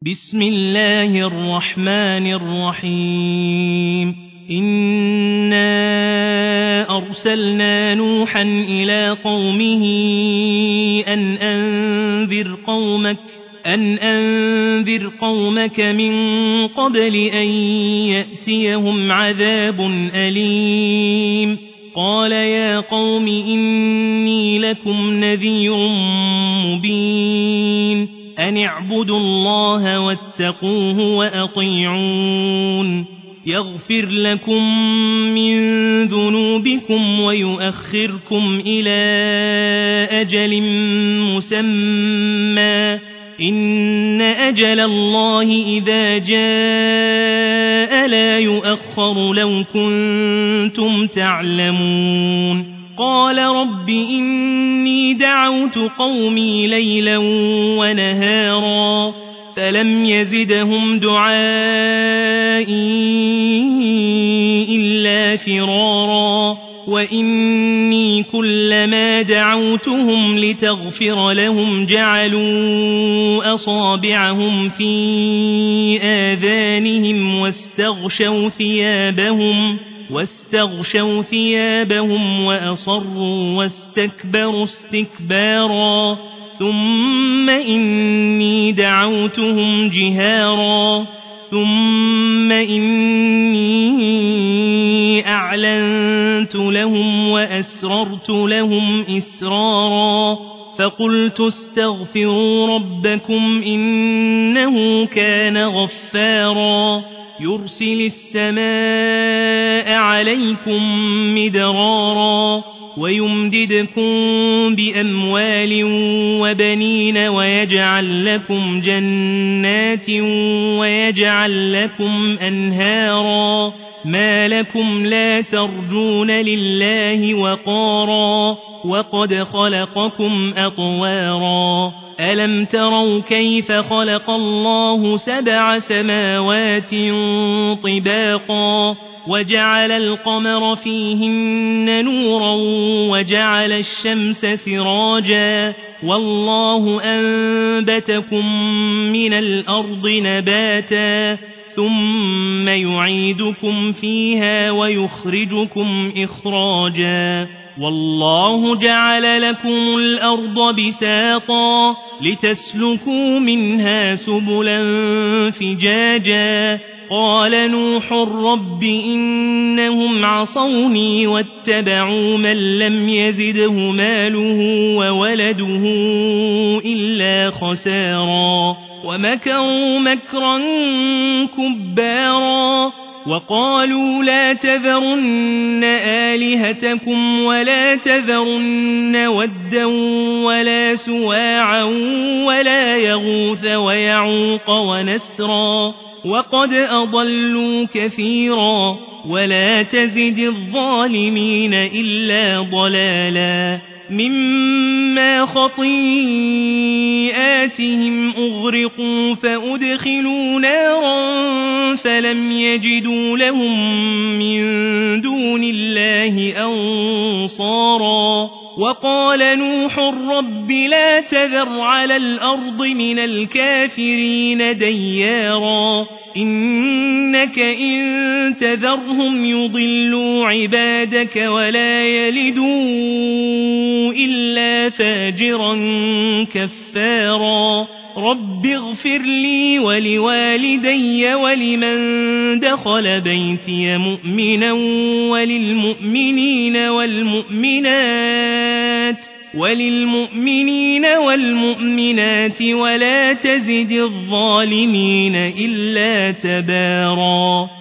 بسم الله الرحمن الرحيم إنا أرسلنا نوحا إلى قومه أن أنذر قومك من قبل أن يأتيهم عذاب أليم قال يا قوم إني لكم نذير مبين أن اعبدوا الله واتقوه وأطيعون يغفر لكم من ذنوبكم ويؤخركم إلى أجل مسمى إن أجل الله إذا جاء لا يؤخر لو كنتم تعلمون قال رب إني دعوت قومي ليلا ونهارا فلم يزدهم دعائي إلا فرارا وإني كلما دعوتهم لتغفر لهم جعلوا أصابعهم في آذانهم واستغشوا ثيابهم وأصروا واستكبروا استكبارا ثم إني دعوتهم جهارا ثم إني أعلنت لهم وأسررت لهم إسرارا فقلت استغفروا ربكم إنه كان غفارا يرسل السماء عليكم مدرارا ويمددكم بأموال وبنين ويجعل لكم جنات ويجعل لكم أنهارا ما لكم لا ترجون لله وقارا وقد خلقكم أطوارا ألم تروا كيف خلق الله 7 سماوات طباقا وجعل القمر فيهن نورا وجعل الشمس سراجا والله أنبتكم من الأرض نباتا ثم يعيدكم فيها ويخرجكم إخراجا والله جعل لكم الأرض بساطا لتسلكوا منها سبلا فجاجا قال نوح رب إنهم عصوني واتبعوا من لم يزده ماله وولده إلا خسارا ومكروا مكرا كبارا وقالوا لا تذرن آلهتكم ولا تذرن ودا ولا سواعا ولا يغوث ويعوق ونسرا وقد أضلوا كثيرا ولا تزد الظالمين إلا ضلالا مما خطيئاتهم أغرقوا فأدخلوا نارا فلم يجدوا لهم من دون الله أنصارا وقال نوح رب لا تذر على الأرض من الكافرين ديارا إنك إن تذرهم يضلوا عبادك ولا يلدوا إلا فاجرا كفارا رب اغفر لي ولوالدي ولمن دخل بيتي مؤمنا وللمؤمنين والمؤمنات ولا تزد الظالمين إلا تبارا